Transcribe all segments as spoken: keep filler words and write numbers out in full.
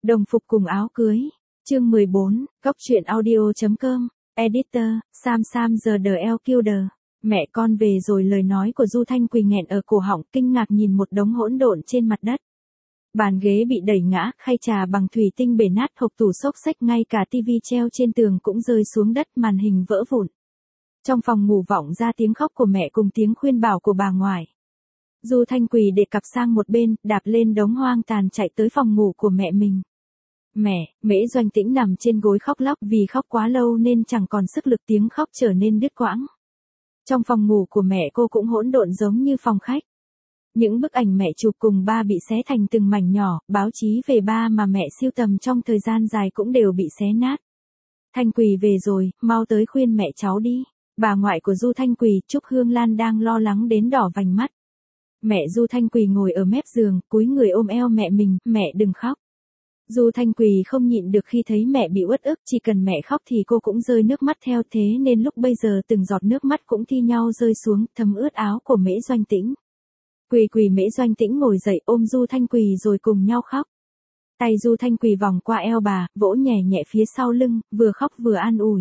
Đồng phục cùng áo cưới. Chương mười bốn, Góc truyện audio chấm com. Editor, Sam Sam the L Killer. Mẹ con về rồi. Lời nói của Du Thanh Quỳ nghẹn ở cổ họng, kinh ngạc nhìn một đống hỗn độn trên mặt đất. Bàn ghế bị đẩy ngã, khay trà bằng thủy tinh bể nát, hộc tủ xốc xách, ngay cả tivi treo trên tường cũng rơi xuống đất, màn hình vỡ vụn. Trong phòng ngủ vọng ra tiếng khóc của mẹ cùng tiếng khuyên bảo của bà ngoại. Du Thanh Quỳ để cặp sang một bên, đạp lên đống hoang tàn chạy tới phòng ngủ của mẹ mình. Mẹ, Mễ Doanh Tĩnh nằm trên gối khóc lóc, vì khóc quá lâu nên chẳng còn sức lực, tiếng khóc trở nên đứt quãng. Trong phòng ngủ của mẹ cô cũng hỗn độn giống như phòng khách. Những bức ảnh mẹ chụp cùng ba bị xé thành từng mảnh nhỏ, báo chí về ba mà mẹ sưu tầm trong thời gian dài cũng đều bị xé nát. Thanh Quỳ về rồi, mau tới khuyên mẹ cháu đi. Bà ngoại của Du Thanh Quỳ, Trúc Hương Lan, đang lo lắng đến đỏ vành mắt. Mẹ Du Thanh Quỳ ngồi ở mép giường, cúi người ôm eo mẹ mình, mẹ đừng khóc. Du Thanh Quỳ không nhịn được khi thấy mẹ bị uất ức, chỉ cần mẹ khóc thì cô cũng rơi nước mắt theo, thế nên lúc bây giờ từng giọt nước mắt cũng thi nhau rơi xuống, thấm ướt áo của Mễ Doanh Tĩnh. Quỳ quỳ Mễ Doanh Tĩnh ngồi dậy ôm Du Thanh Quỳ rồi cùng nhau khóc. Tay Du Thanh Quỳ vòng qua eo bà, vỗ nhẹ nhẹ phía sau lưng, vừa khóc vừa an ủi.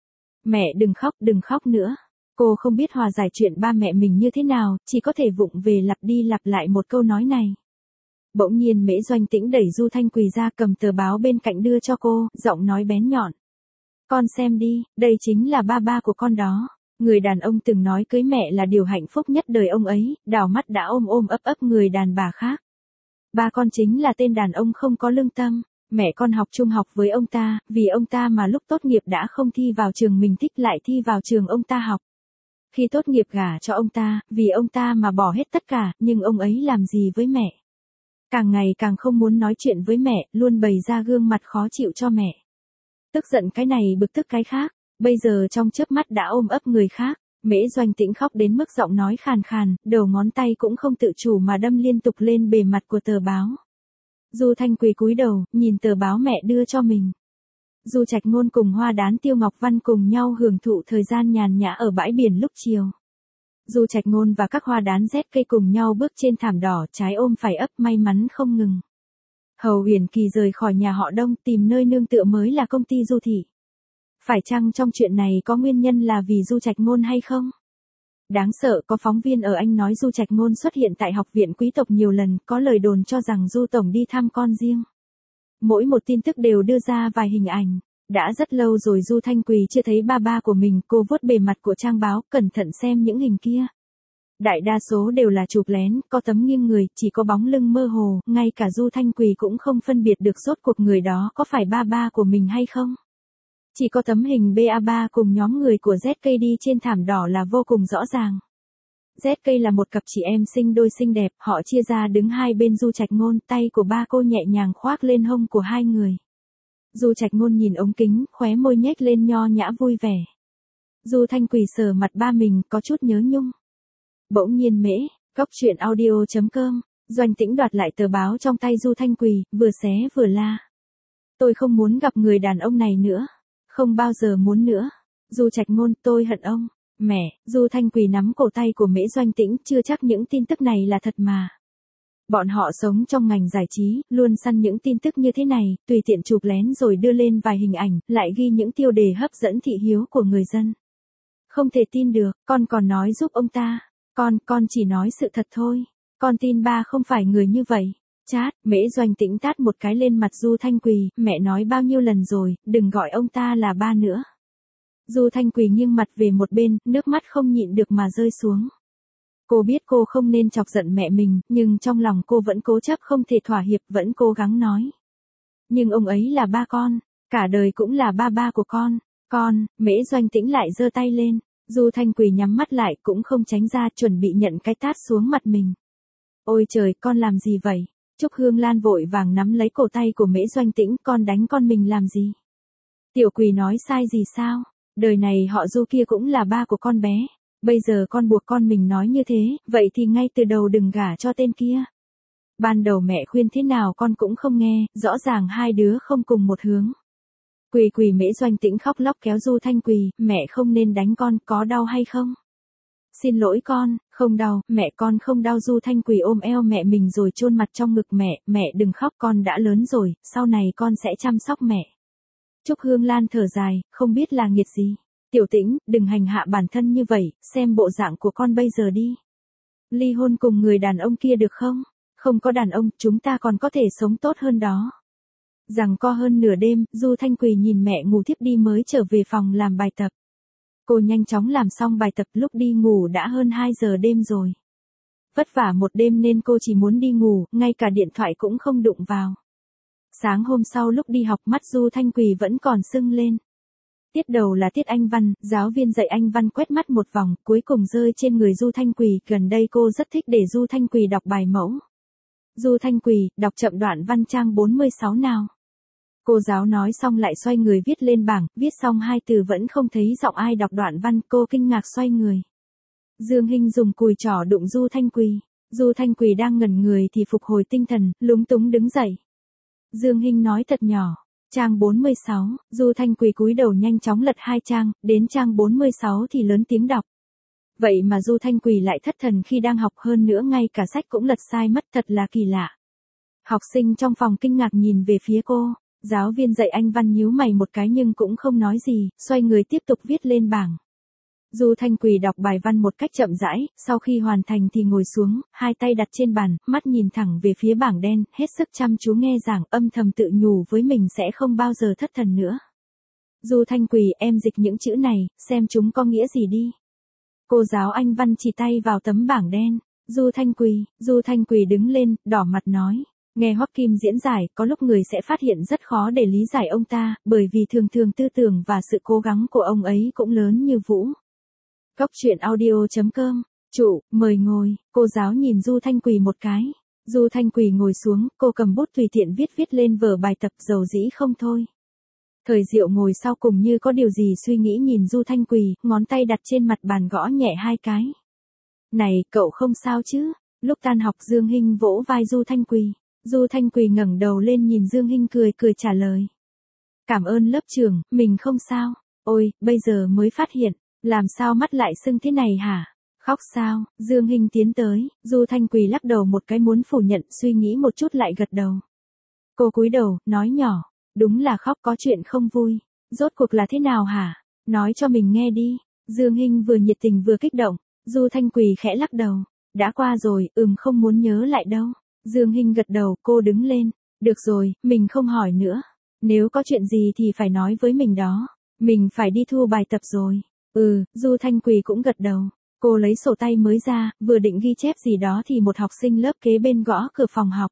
Mẹ đừng khóc, đừng khóc nữa. Cô không biết hòa giải chuyện ba mẹ mình như thế nào, chỉ có thể vụng về lặp đi lặp lại một câu nói này. Bỗng nhiên Mễ Doanh Tĩnh đẩy Du Thanh Quỳ ra, cầm tờ báo bên cạnh đưa cho cô, giọng nói bén nhọn. Con xem đi, đây chính là ba ba của con đó. Người đàn ông từng nói cưới mẹ là điều hạnh phúc nhất đời ông ấy, đảo mắt đã ôm ôm ấp ấp người đàn bà khác. Ba con chính là tên đàn ông không có lương tâm. Mẹ con học trung học với ông ta, vì ông ta mà lúc tốt nghiệp đã không thi vào trường mình thích, lại thi vào trường ông ta học. Khi tốt nghiệp gả cho ông ta, vì ông ta mà bỏ hết tất cả, nhưng ông ấy làm gì với mẹ? Càng ngày càng không muốn nói chuyện với mẹ, luôn bày ra gương mặt khó chịu cho mẹ. Tức giận cái này bực tức cái khác, bây giờ trong chớp mắt đã ôm ấp người khác. Mễ Doanh Tĩnh khóc đến mức giọng nói khàn khàn, đầu ngón tay cũng không tự chủ mà đâm liên tục lên bề mặt của tờ báo. Du Thanh Quỳ cúi đầu, nhìn tờ báo mẹ đưa cho mình. Du Trạch Ngôn cùng Hoa Đán Tiêu Ngọc Văn cùng nhau hưởng thụ thời gian nhàn nhã ở bãi biển lúc chiều. Du Trạch Ngôn và các Hoa Đán rét cây cùng nhau bước trên thảm đỏ, trái ôm phải ấp, may mắn không ngừng. Hầu Huyền Kỳ rời khỏi nhà họ Đông, tìm nơi nương tựa mới là công ty Du Thị. Phải chăng trong chuyện này có nguyên nhân là vì Du Trạch Ngôn hay không? Đáng sợ, có phóng viên ở Anh nói Du Trạch Ngôn xuất hiện tại học viện quý tộc nhiều lần, có lời đồn cho rằng Du Tổng đi thăm con riêng. Mỗi một tin tức đều đưa ra vài hình ảnh. Đã rất lâu rồi Du Thanh Quỳ chưa thấy ba ba của mình, cô vuốt bề mặt của trang báo, cẩn thận xem những hình kia. Đại đa số đều là chụp lén, có tấm nghiêng người, chỉ có bóng lưng mơ hồ, ngay cả Du Thanh Quỳ cũng không phân biệt được rốt cuộc người đó có phải ba ba của mình hay không. Chỉ có tấm hình ba ba cùng nhóm người của Z K đi trên thảm đỏ là vô cùng rõ ràng. Z K là một cặp chị em sinh đôi xinh đẹp, họ chia ra đứng hai bên Du Trạch Ngôn, tay của ba cô nhẹ nhàng khoác lên hông của hai người. Du Trạch Ngôn nhìn ống kính, khóe môi nhếch lên nho nhã vui vẻ. Du Thanh Quỳ sờ mặt ba mình, có chút nhớ nhung. Bỗng nhiên Mễ, Góc truyện audio chấm com, Doanh Tĩnh đoạt lại tờ báo trong tay Du Thanh Quỳ, vừa xé vừa la. Tôi không muốn gặp người đàn ông này nữa. Không bao giờ muốn nữa. Du Trạch Ngôn, tôi hận ông. Mẹ, Du Thanh Quỳ nắm cổ tay của Mễ Doanh Tĩnh, chưa chắc những tin tức này là thật mà. Bọn họ sống trong ngành giải trí, luôn săn những tin tức như thế này, tùy tiện chụp lén rồi đưa lên vài hình ảnh, lại ghi những tiêu đề hấp dẫn thị hiếu của người dân. Không thể tin được, con còn nói giúp ông ta. Con, con chỉ nói sự thật thôi. Con tin ba không phải người như vậy. Chát, Mễ Doanh Tĩnh tát một cái lên mặt Du Thanh Quỳ, mẹ nói bao nhiêu lần rồi, đừng gọi ông ta là ba nữa. Du Thanh Quỳ nghiêng mặt về một bên, nước mắt không nhịn được mà rơi xuống. Cô biết cô không nên chọc giận mẹ mình, nhưng trong lòng cô vẫn cố chấp không thể thỏa hiệp, vẫn cố gắng nói. Nhưng ông ấy là ba con, cả đời cũng là ba ba của con. Con, Mễ Doanh Tĩnh lại giơ tay lên, Du Thanh Quỳ nhắm mắt lại cũng không tránh ra, chuẩn bị nhận cái tát xuống mặt mình. Ôi trời, con làm gì vậy? Trúc Hương Lan vội vàng nắm lấy cổ tay của Mễ Doanh Tĩnh, con đánh con mình làm gì? Tiểu Quỳ nói sai gì sao? Đời này họ Du kia cũng là ba của con bé. Bây giờ con buộc con mình nói như thế, vậy thì ngay từ đầu đừng gả cho tên kia. Ban đầu mẹ khuyên thế nào con cũng không nghe, rõ ràng hai đứa không cùng một hướng. Quỳ quỳ Mễ Doanh Tĩnh khóc lóc kéo Du Thanh Quỳ, mẹ không nên đánh con, có đau hay không? Xin lỗi con, Không đau, mẹ con không đau. Du Thanh Quỳ ôm eo mẹ mình rồi chôn mặt trong ngực mẹ, mẹ đừng khóc con đã lớn rồi, sau này con sẽ chăm sóc mẹ. Trúc Hương Lan thở dài, không biết là nghiệt gì. Tiểu Tĩnh, đừng hành hạ bản thân như vậy, xem bộ dạng của con bây giờ đi. Ly hôn cùng người đàn ông kia được không? Không có đàn ông, chúng ta còn có thể sống tốt hơn đó. Rằng co hơn nửa đêm, Du Thanh Quỳ nhìn mẹ ngủ thiếp đi mới trở về phòng làm bài tập. Cô nhanh chóng làm xong bài tập, lúc đi ngủ đã hơn hai giờ đêm rồi. Vất vả một đêm nên cô chỉ muốn đi ngủ, ngay cả điện thoại cũng không đụng vào. Sáng hôm sau lúc đi học mắt Du Thanh Quỳ vẫn còn sưng lên. Tiết đầu là tiết Anh văn, giáo viên dạy Anh văn quét mắt một vòng, cuối cùng rơi trên người Du Thanh Quỳ. Gần đây cô rất thích để Du Thanh Quỳ đọc bài mẫu. Du Thanh Quỳ, đọc chậm đoạn văn trang bốn mươi sáu nào. Cô giáo nói xong lại xoay người viết lên bảng, viết xong hai từ vẫn không thấy giọng ai đọc đoạn văn, cô kinh ngạc xoay người. Dương Hinh dùng cùi trỏ đụng Du Thanh Quỳ. Du Thanh Quỳ đang ngẩn người thì phục hồi tinh thần, lúng túng đứng dậy. Dương Hinh nói thật nhỏ, trang bốn mươi sáu, Du Thanh Quỳ cúi đầu nhanh chóng lật hai trang, đến trang bốn mươi sáu thì lớn tiếng đọc. Vậy mà Du Thanh Quỳ lại thất thần khi đang học, hơn nữa ngay cả sách cũng lật sai mất, thật là kỳ lạ. Học sinh trong phòng kinh ngạc nhìn về phía cô. Giáo viên dạy Anh văn nhíu mày một cái nhưng cũng không nói gì, xoay người tiếp tục viết lên bảng. Du Thanh Quỳ đọc bài văn một cách chậm rãi, sau khi hoàn thành thì ngồi xuống, hai tay đặt trên bàn, mắt nhìn thẳng về phía bảng đen, hết sức chăm chú nghe giảng, âm thầm tự nhủ với mình sẽ không bao giờ thất thần nữa. Du Thanh Quỳ, em dịch những chữ này, xem chúng có nghĩa gì đi. Cô giáo Anh văn chỉ tay vào tấm bảng đen. Du Thanh Quỳ, Du Thanh Quỳ đứng lên, đỏ mặt nói. Nghe Hoắc Kim diễn giải, có lúc người sẽ phát hiện rất khó để lý giải ông ta, bởi vì thường thường tư tưởng và sự cố gắng của ông ấy cũng lớn như vũ. Góc truyện audio chấm com, chủ, mời ngồi. Cô giáo nhìn Du Thanh Quỳ một cái. Du Thanh Quỳ ngồi xuống, cô cầm bút tùy tiện viết viết lên vở bài tập, dầu dĩ không thôi. Thời Diệu ngồi sau cùng như có điều gì suy nghĩ nhìn Du Thanh Quỳ, ngón tay đặt trên mặt bàn gõ nhẹ hai cái. Này, cậu không sao chứ? Lúc tan học Dương Hinh vỗ vai Du Thanh Quỳ. Du Thanh Quỳ ngẩng đầu lên nhìn Dương Hinh cười cười trả lời. Cảm ơn lớp trưởng, mình không sao. Ôi, bây giờ mới phát hiện, làm sao mắt lại sưng thế này hả? Khóc sao? Dương Hinh tiến tới, Du Thanh Quỳ lắc đầu một cái muốn phủ nhận, suy nghĩ một chút lại gật đầu. Cô cúi đầu, nói nhỏ, đúng là khóc, có chuyện không vui. Rốt cuộc là thế nào hả? Nói cho mình nghe đi. Dương Hinh vừa nhiệt tình vừa kích động. Du Thanh Quỳ khẽ lắc đầu. Đã qua rồi, ừm không muốn nhớ lại đâu. Dương Hinh gật đầu, cô đứng lên. Được rồi, mình không hỏi nữa. Nếu có chuyện gì thì phải nói với mình đó. Mình phải đi thu bài tập rồi. Ừ, Du Thanh Quỳ cũng gật đầu. Cô lấy sổ tay mới ra, vừa định ghi chép gì đó thì một học sinh lớp kế bên gõ cửa phòng học.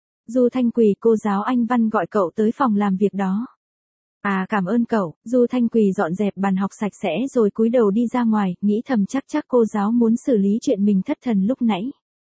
Du Thanh Quỳ, cô giáo Anh văn gọi cậu tới phòng làm việc đó. À, cảm ơn cậu. Du Thanh Quỳ dọn dẹp bàn học sạch sẽ rồi cúi đầu đi ra ngoài, nghĩ thầm chắc chắc cô giáo muốn xử lý chuyện mình thất thần lúc nãy.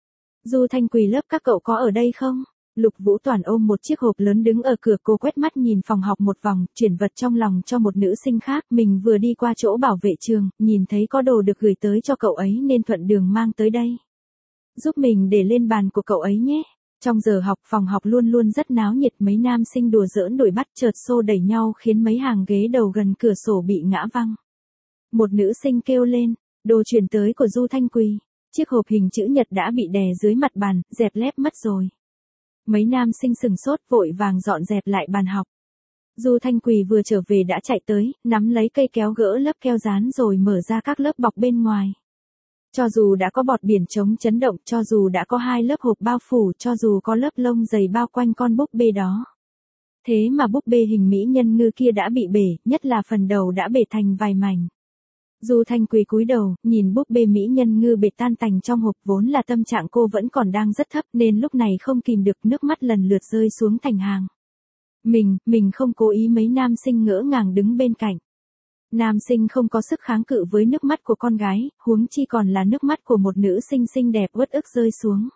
Du Thanh Quỳ, lớp các cậu có ở đây không? Lục Vũ Toàn ôm một chiếc hộp lớn đứng ở cửa, cô quét mắt nhìn phòng học một vòng, chuyển vật trong lòng cho một nữ sinh khác. Mình vừa đi qua chỗ bảo vệ trường, nhìn thấy có đồ được gửi tới cho cậu ấy nên thuận đường mang tới đây. Giúp mình để lên bàn của cậu ấy nhé. Trong giờ học, phòng học luôn luôn rất náo nhiệt, mấy nam sinh đùa giỡn đuổi bắt chợt xô đẩy nhau khiến mấy hàng ghế đầu gần cửa sổ bị ngã văng. Một nữ sinh kêu lên, đồ chuyển tới của Du Thanh Quỳ. Chiếc hộp hình chữ nhật đã bị đè dưới mặt bàn, dẹp lép mất rồi. Mấy nam sinh sừng sốt vội vàng dọn dẹp lại bàn học. Du Thanh Quỳ vừa trở về đã chạy tới, nắm lấy cây kéo gỡ lớp keo dán rồi mở ra các lớp bọc bên ngoài. Cho dù đã có bọt biển chống chấn động, cho dù đã có hai lớp hộp bao phủ, cho dù có lớp lông dày bao quanh con búp bê đó. Thế mà búp bê hình mỹ nhân ngư kia đã bị bể, nhất là phần đầu đã bể thành vài mảnh. Du Thanh Quỳ cúi đầu, nhìn búp bê mỹ nhân ngư bể tan tành trong hộp, vốn là tâm trạng cô vẫn còn đang rất thấp nên lúc này không kìm được nước mắt lần lượt rơi xuống thành hàng. Mình, mình không cố ý, mấy nam sinh ngỡ ngàng đứng bên cạnh. Nam sinh không có sức kháng cự với nước mắt của con gái, huống chi còn là nước mắt của một nữ sinh xinh đẹp uất ức rơi xuống.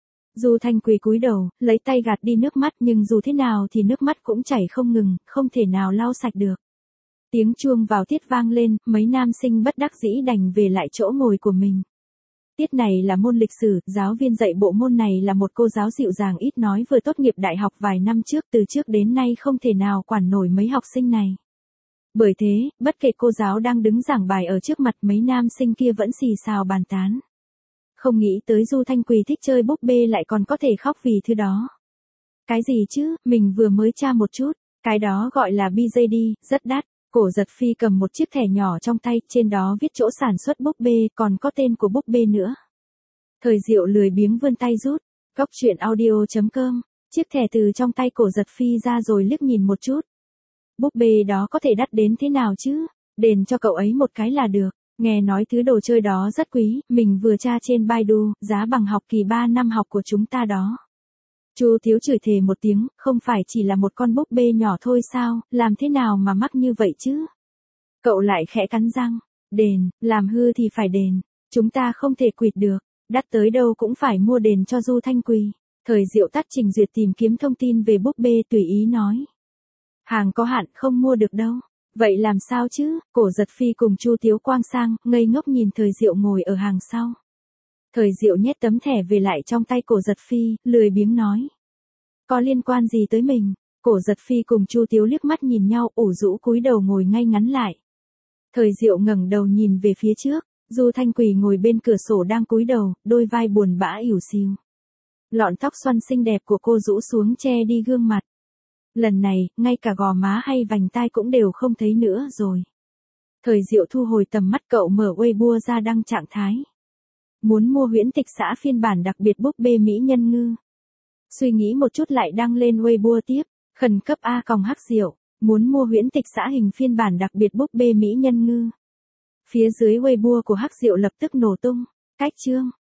Du Thanh Quỳ cúi đầu, lấy tay gạt đi nước mắt nhưng dù thế nào thì nước mắt cũng chảy không ngừng, không thể nào lau sạch được. Tiếng chuông vào tiết vang lên, mấy nam sinh bất đắc dĩ đành về lại chỗ ngồi của mình. Tiết này là môn lịch sử, giáo viên dạy bộ môn này là một cô giáo dịu dàng ít nói vừa tốt nghiệp đại học vài năm trước, từ trước đến nay không thể nào quản nổi mấy học sinh này. Bởi thế, bất kể cô giáo đang đứng giảng bài ở trước mặt, mấy nam sinh kia vẫn xì xào bàn tán. Không nghĩ tới Du Thanh Quỳ thích chơi búp bê lại còn có thể khóc vì thứ đó. Cái gì chứ, mình vừa mới tra một chút, cái đó gọi là bê gi đê, rất đắt. Cổ Giật Phi cầm một chiếc thẻ nhỏ trong tay, trên đó viết chỗ sản xuất búp bê, còn có tên của búp bê nữa. Thời Diệu lười biếng vươn tay rút, góc truyện audio chấm com, chiếc thẻ từ trong tay Cổ Giật Phi ra rồi liếc nhìn một chút. Búp bê đó có thể đắt đến thế nào chứ, đền cho cậu ấy một cái là được. Nghe nói thứ đồ chơi đó rất quý, mình vừa tra trên Baidu, giá bằng học kỳ ba năm học của chúng ta đó. Chu Thiếu chửi thề một tiếng, không phải chỉ là một con búp bê nhỏ thôi sao, làm thế nào mà mắc như vậy chứ? Cậu lại khẽ cắn răng, đền, làm hư thì phải đền, chúng ta không thể quỵt được, đắt tới đâu cũng phải mua đền cho Du Thanh Quỳ. Thời Diệu tắt trình duyệt tìm kiếm thông tin về búp bê tùy ý nói. Hàng có hạn không mua được đâu. Vậy làm sao chứ? Cổ Giật Phi cùng Chu Tiếu Quang sang, ngây ngốc nhìn Thời Diệu ngồi ở hàng sau. Thời Diệu nhét tấm thẻ về lại trong tay Cổ Giật Phi, lười biếng nói. Có liên quan gì tới mình? Cổ Giật Phi cùng Chu Tiếu liếc mắt nhìn nhau, ủ rũ cúi đầu ngồi ngay ngắn lại. Thời Diệu ngẩng đầu nhìn về phía trước, Du Thanh Quỳ ngồi bên cửa sổ đang cúi đầu, đôi vai buồn bã ỉu xìu. Lọn tóc xoăn xinh đẹp của cô rũ xuống che đi gương mặt. Lần này, ngay cả gò má hay vành tai cũng đều không thấy nữa rồi. Thời Diệu thu hồi tầm mắt, cậu mở Weibo ra đăng trạng thái. Muốn mua huyễn tịch xã phiên bản đặc biệt búp bê mỹ nhân ngư. Suy nghĩ một chút lại đăng lên Weibo tiếp, khẩn cấp A còng Hắc Diệu, muốn mua huyễn tịch xã hình phiên bản đặc biệt búp bê mỹ nhân ngư. Phía dưới Weibo của Hắc Diệu lập tức nổ tung, cách chương.